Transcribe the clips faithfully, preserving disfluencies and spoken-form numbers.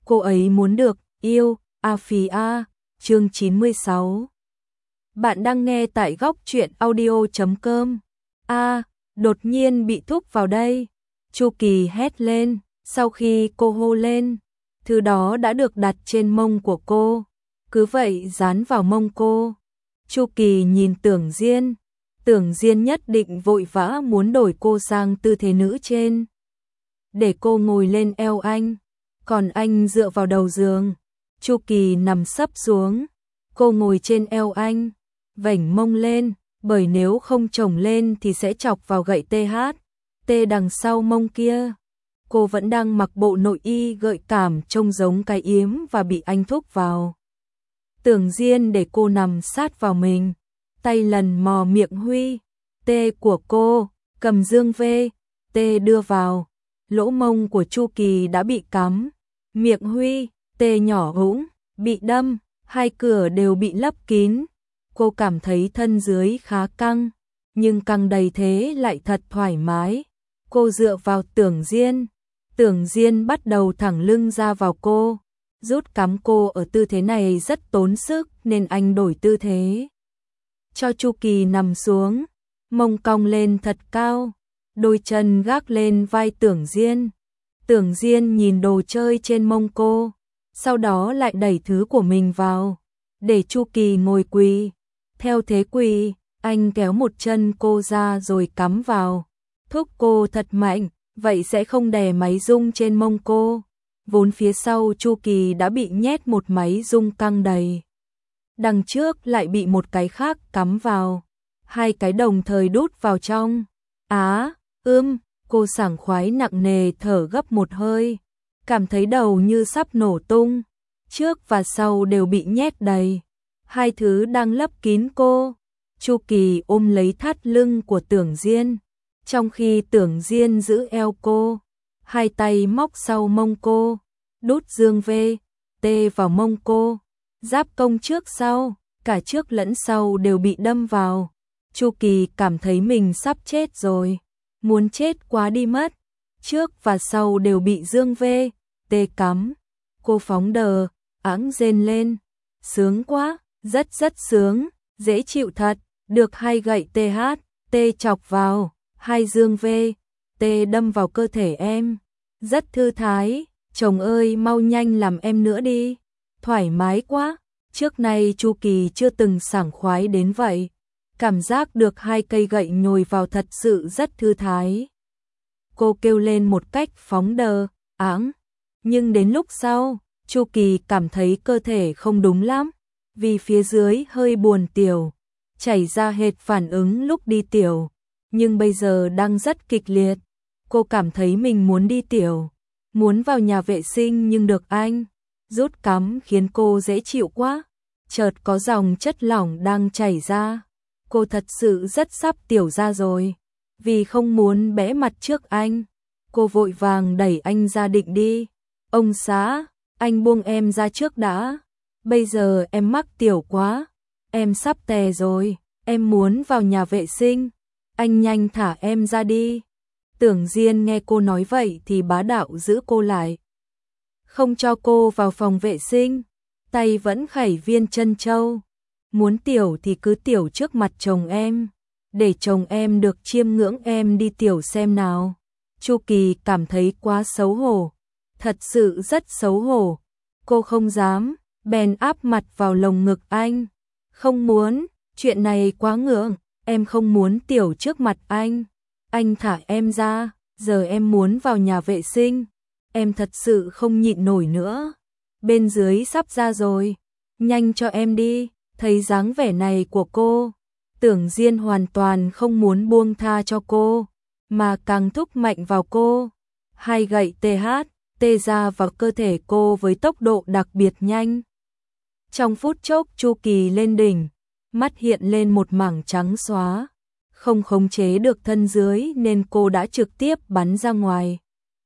cô ấy muốn được yêu, a phì a, chương chín mươi sáu. Bạn đang nghe tại góc truyện audio chấm com. A, đột nhiên bị thúc vào đây. Chu Kỳ hét lên, sau khi cô hô lên, thứ đó đã được đặt trên mông của cô, cứ vậy dán vào mông cô. Chu Kỳ nhìn Tưởng Diên, Tưởng Diên nhất định vội vã muốn đổi cô sang tư thế nữ trên, để cô ngồi lên eo anh, còn anh dựa vào đầu giường. Chu Kỳ nằm sấp xuống, cô ngồi trên eo anh, vểnh mông lên, bởi nếu không chồng lên thì sẽ chọc vào gậy tê hát, tê đằng sau mông kia. Cô vẫn đang mặc bộ nội y gợi cảm trông giống cái yếm và bị anh thúc vào. Tưởng Diên để cô nằm sát vào mình, tay lần mò miệng Huy, tê của cô, cầm dương vê, tê đưa vào. Lỗ mông của Chu Kỳ đã bị cắm, miệng Huy, tê nhỏ hũng, bị đâm, hai cửa đều bị lấp kín. Cô cảm thấy thân dưới khá căng, nhưng căng đầy thế lại thật thoải mái. Cô dựa vào Tưởng Diên, Tưởng Diên bắt đầu thẳng lưng ra vào cô, rút cắm cô ở tư thế này rất tốn sức nên anh đổi tư thế. Cho Chu Kỳ nằm xuống, mông cong lên thật cao, đôi chân gác lên vai Tưởng Diên. Tưởng Diên nhìn đồ chơi trên mông cô, sau đó lại đẩy thứ của mình vào, để Chu Kỳ ngồi quỳ. Theo thế quỳ, anh kéo một chân cô ra rồi cắm vào, thúc cô thật mạnh, vậy sẽ không đè máy rung trên mông cô. Vốn phía sau Chu Kỳ đã bị nhét một máy rung căng đầy, đằng trước lại bị một cái khác cắm vào, hai cái đồng thời đút vào trong. Á, ưm, cô sảng khoái nặng nề thở gấp một hơi, cảm thấy đầu như sắp nổ tung, trước và sau đều bị nhét đầy, hai thứ đang lấp kín cô. Chu Kỳ ôm lấy thắt lưng của Tưởng Diên, trong khi Tưởng Diên giữ eo cô, hai tay móc sau mông cô, đút dương vê, tê vào mông cô, giáp công trước sau, cả trước lẫn sau đều bị đâm vào. Chu Kỳ cảm thấy mình sắp chết rồi, muốn chết quá đi mất, trước và sau đều bị dương vê, tê cắm. Cô phóng đờ, áng rên lên, sướng quá, rất rất sướng, dễ chịu thật, được hai gậy tê hát, tê chọc vào, hai dương vê, tê đâm vào cơ thể em, rất thư thái. Chồng ơi mau nhanh làm em nữa đi, thoải mái quá. Trước nay Chu Kỳ chưa từng sảng khoái đến vậy, cảm giác được hai cây gậy nhồi vào thật sự rất thư thái. Cô kêu lên một cách phóng đờ, áng, nhưng đến lúc sau, Chu Kỳ cảm thấy cơ thể không đúng lắm, vì phía dưới hơi buồn tiểu, chảy ra hệt phản ứng lúc đi tiểu, nhưng bây giờ đang rất kịch liệt. Cô cảm thấy mình muốn đi tiểu, muốn vào nhà vệ sinh nhưng được anh rút cắm khiến cô dễ chịu quá. Chợt có dòng chất lỏng đang chảy ra, cô thật sự rất sắp tiểu ra rồi. Vì không muốn bẽ mặt trước anh, cô vội vàng đẩy anh ra định đi. Ông xã, anh buông em ra trước đã, bây giờ em mắc tiểu quá, em sắp tè rồi, em muốn vào nhà vệ sinh, anh nhanh thả em ra đi. Tưởng Diên nghe cô nói vậy thì bá đạo giữ cô lại, không cho cô vào phòng vệ sinh, tay vẫn khẩy viên chân châu. Muốn tiểu thì cứ tiểu trước mặt chồng em, để chồng em được chiêm ngưỡng em đi tiểu xem nào. Chu Kỳ cảm thấy quá xấu hổ, thật sự rất xấu hổ. Cô không dám, bèn áp mặt vào lồng ngực anh. Không muốn, chuyện này quá ngượng, em không muốn tiểu trước mặt anh. Anh thả em ra, giờ em muốn vào nhà vệ sinh, em thật sự không nhịn nổi nữa. Bên dưới sắp ra rồi, nhanh cho em đi. Thấy dáng vẻ này của cô, Tưởng Diên hoàn toàn không muốn buông tha cho cô, mà càng thúc mạnh vào cô. Hai gậy tê hát, tê ra vào cơ thể cô với tốc độ đặc biệt nhanh. Trong phút chốc Chu Kỳ lên đỉnh, mắt hiện lên một mảng trắng xóa. Không khống chế được thân dưới nên cô đã trực tiếp bắn ra ngoài.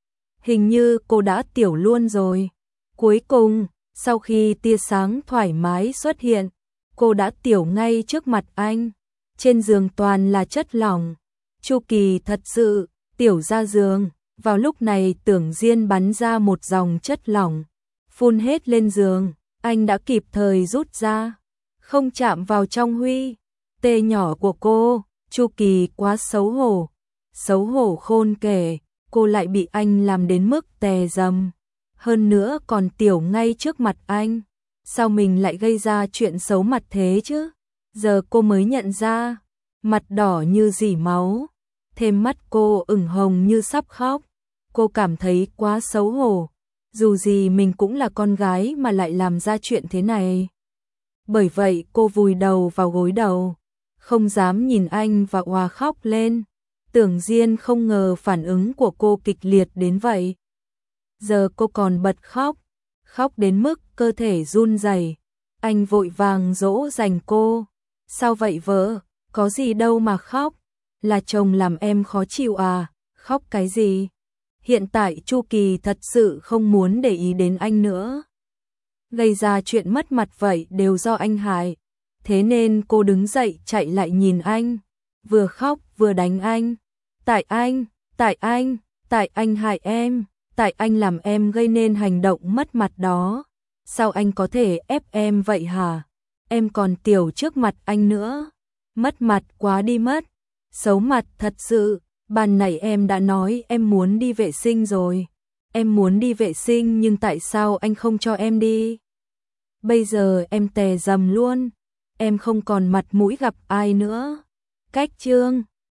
Hình như cô đã tiểu luôn rồi. Cuối cùng, sau khi tia sáng thoải mái xuất hiện, cô đã tiểu ngay trước mặt anh. Trên giường toàn là chất lỏng. Chu Kỳ thật sự tiểu ra giường. Vào lúc này Tưởng Diên bắn ra một dòng chất lỏng, phun hết lên giường, anh đã kịp thời rút ra, không chạm vào trong huy tê nhỏ của cô. Chu Kỳ quá xấu hổ, xấu hổ khôn kể, cô lại bị anh làm đến mức tè dầm, hơn nữa còn tiểu ngay trước mặt anh. Sao mình lại gây ra chuyện xấu mặt thế chứ? Giờ cô mới nhận ra, mặt đỏ như dỉ máu, thêm mắt cô ửng hồng như sắp khóc. Cô cảm thấy quá xấu hổ, dù gì mình cũng là con gái mà lại làm ra chuyện thế này. Bởi vậy cô vùi đầu vào gối đầu, không dám nhìn anh và òa khóc lên. Tưởng Diên không ngờ phản ứng của cô kịch liệt đến vậy. Giờ cô còn bật khóc, khóc đến mức cơ thể run rẩy. Anh vội vàng dỗ dành cô. Sao vậy vợ, có gì đâu mà khóc, là chồng làm em khó chịu à, khóc cái gì? Hiện tại Chu Kỳ thật sự không muốn để ý đến anh nữa. Gây ra chuyện mất mặt vậy đều do anh hại. Thế nên cô đứng dậy chạy lại nhìn anh, vừa khóc vừa đánh anh. Tại anh, tại anh, tại anh hại em, tại anh làm em gây nên hành động mất mặt đó. Sao anh có thể ép em vậy hả? Em còn tiểu trước mặt anh nữa. Mất mặt quá đi mất. Xấu mặt thật sự. Ban nãy em đã nói em muốn đi vệ sinh rồi. Em muốn đi vệ sinh nhưng tại sao anh không cho em đi? Bây giờ em tè dầm luôn. Em không còn mặt mũi gặp ai nữa. Cách chương